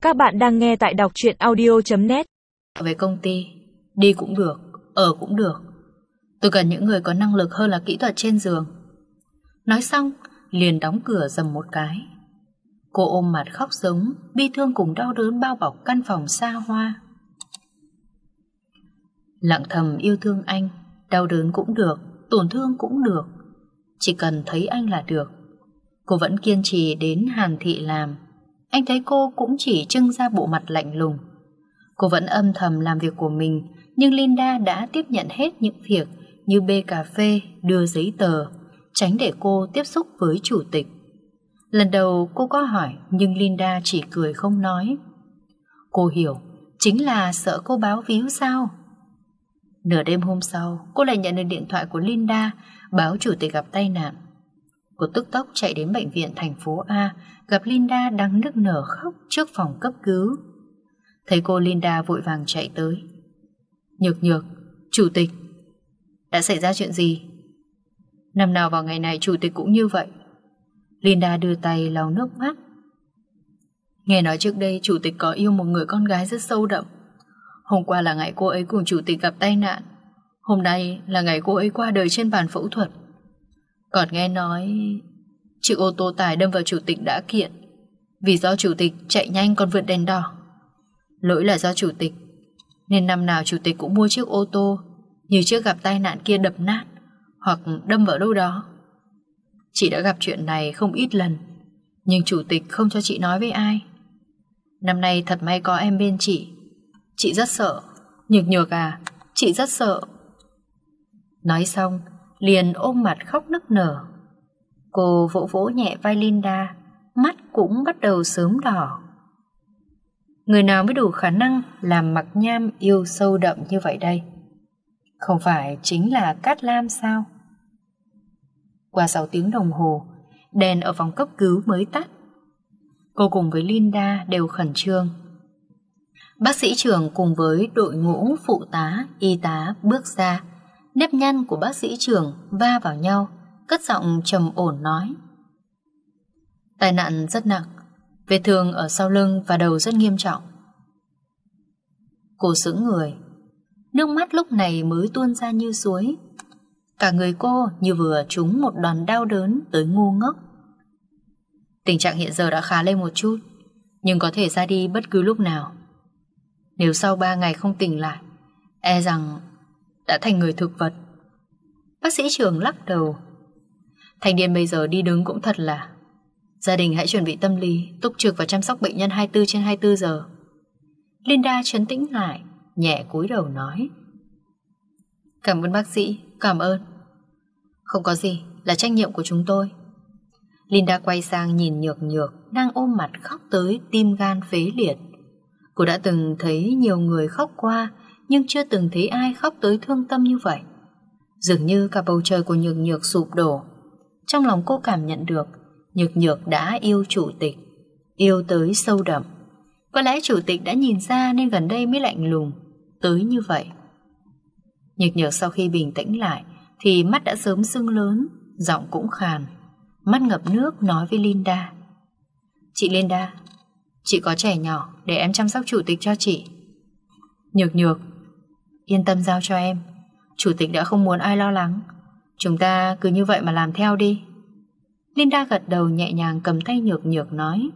Các bạn đang nghe tại đọc truyện audio.net. Về công ty, đi cũng được, ở cũng được. Tôi cần những người có năng lực hơn là kỹ thuật trên giường. Nói xong, liền đóng cửa dầm một cái. Cô ôm mặt khóc giống, bi thương cùng đau đớn bao bọc căn phòng xa hoa. Lặng thầm yêu thương anh, đau đớn cũng được, tổn thương cũng được. Chỉ cần thấy anh là được. Cô vẫn kiên trì đến Hàn Thị làm. Anh thấy cô cũng chỉ trưng ra bộ mặt lạnh lùng. Cô vẫn âm thầm làm việc của mình, nhưng Linda đã tiếp nhận hết những việc như bê cà phê, đưa giấy tờ, tránh để cô tiếp xúc với chủ tịch. Lần đầu cô có hỏi, nhưng Linda chỉ cười không nói. Cô hiểu, chính là sợ cô báo víu sao? Nửa đêm hôm sau, cô lại nhận được điện thoại của Linda báo chủ tịch gặp tai nạn. Cô tức tốc chạy đến bệnh viện thành phố A, gặp Linda đang nức nở khóc trước phòng cấp cứu. Thấy cô, Linda vội vàng chạy tới. Nhược, chủ tịch, đã xảy ra chuyện gì? Năm nào vào ngày này chủ tịch cũng như vậy. Linda đưa tay lau nước mắt. Nghe nói trước đây chủ tịch có yêu một người con gái rất sâu đậm. Hôm qua là ngày cô ấy cùng chủ tịch gặp tai nạn. Hôm nay là ngày cô ấy qua đời trên bàn phẫu thuật. Còn nghe nói chiếc ô tô tải đâm vào chủ tịch đã kiện, vì do chủ tịch chạy nhanh còn vượt đèn đỏ. Lỗi là do chủ tịch, nên năm nào chủ tịch cũng mua chiếc ô tô như chiếc gặp tai nạn kia đập nát hoặc đâm vào đâu đó. Chị đã gặp chuyện này không ít lần, nhưng chủ tịch không cho chị nói với ai. Năm nay thật may có em bên chị rất sợ. Nhược à, chị rất sợ. Nói xong liền ôm mặt khóc nức nở. Cô vỗ vỗ nhẹ vai Linda, mắt cũng bắt đầu sớm đỏ. Người nào mới đủ khả năng làm Mặc Nham yêu sâu đậm như vậy đây? Không phải chính là Cát Lam sao? Qua 6 tiếng đồng hồ, đèn ở phòng cấp cứu mới tắt. Cô cùng với Linda đều khẩn trương. Bác sĩ trưởng cùng với đội ngũ phụ tá, y tá bước ra. Nếp nhăn của bác sĩ trưởng va vào nhau, cất giọng trầm ổn nói: tai nạn rất nặng, vết thương ở sau lưng và đầu rất nghiêm trọng. Cô sững người, nước mắt lúc này mới tuôn ra như suối. Cả người cô như vừa trúng một đòn đau đớn tới ngu ngốc. Tình trạng hiện giờ đã khá lên một chút, nhưng có thể ra đi bất cứ lúc nào. Nếu sau 3 ngày không tỉnh lại, e rằng đã thành người thực vật. Bác sĩ trưởng lắc đầu. Thanh niên bây giờ đi đứng cũng thật là. Gia đình hãy chuẩn bị tâm lý, túc trực và chăm sóc bệnh nhân 24/24 giờ. Linda trấn tĩnh lại, nhẹ cúi đầu nói: cảm ơn bác sĩ, cảm ơn. Không có gì, là trách nhiệm của chúng tôi. Linda quay sang nhìn Nhược đang ôm mặt khóc tới tim gan phế liệt. Cô đã từng thấy nhiều người khóc qua, nhưng chưa từng thấy ai khóc tới thương tâm như vậy. Dường như cả bầu trời của Nhược sụp đổ. Trong lòng cô cảm nhận được Nhược đã yêu chủ tịch, yêu tới sâu đậm. Có lẽ chủ tịch đã nhìn ra nên gần đây mới lạnh lùng tới như vậy. Nhược sau khi bình tĩnh lại thì mắt đã sớm sưng lớn, giọng cũng khàn, mắt ngập nước nói với Linda: chị Linda, chị có trẻ nhỏ, để em chăm sóc chủ tịch cho chị. Nhược, yên tâm giao cho em. Chủ tịch đã không muốn ai lo lắng. Chúng ta cứ như vậy mà làm theo đi. Linda gật đầu nhẹ nhàng cầm tay Nhược nói: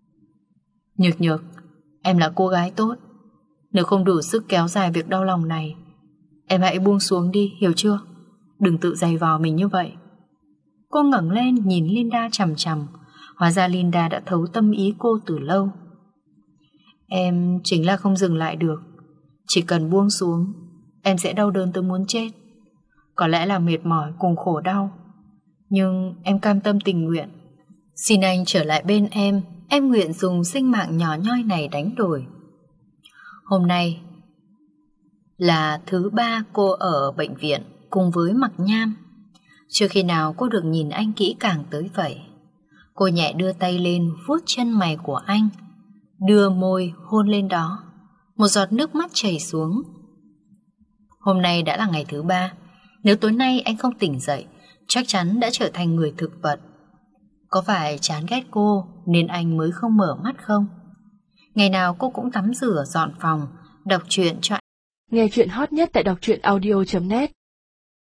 Nhược, em là cô gái tốt. Nếu không đủ sức kéo dài việc đau lòng này, em hãy buông xuống đi, hiểu chưa? Đừng tự giày vò mình như vậy. Cô ngẩng lên nhìn Linda chằm chằm. Hóa ra Linda đã thấu tâm ý cô từ lâu. Em chính là không dừng lại được. Chỉ cần buông xuống, em sẽ đau đớn tới muốn chết. Có lẽ là mệt mỏi cùng khổ đau, nhưng em cam tâm tình nguyện. Xin anh trở lại bên em nguyện dùng sinh mạng nhỏ nhoi này đánh đổi. Hôm nay là thứ 3 cô ở bệnh viện cùng với Mặc Nham. Chưa khi nào cô được nhìn anh kỹ càng tới vậy. Cô nhẹ đưa tay lên vuốt chân mày của anh, đưa môi hôn lên đó. Một giọt nước mắt chảy xuống. Hôm nay đã là ngày thứ 3. Nếu tối nay anh không tỉnh dậy, chắc chắn đã trở thành người thực vật. Có phải chán ghét cô nên anh mới không mở mắt không? Ngày nào cô cũng tắm rửa, dọn phòng, đọc truyện cho. Nghe truyện hot nhất tại đọc truyện audio.net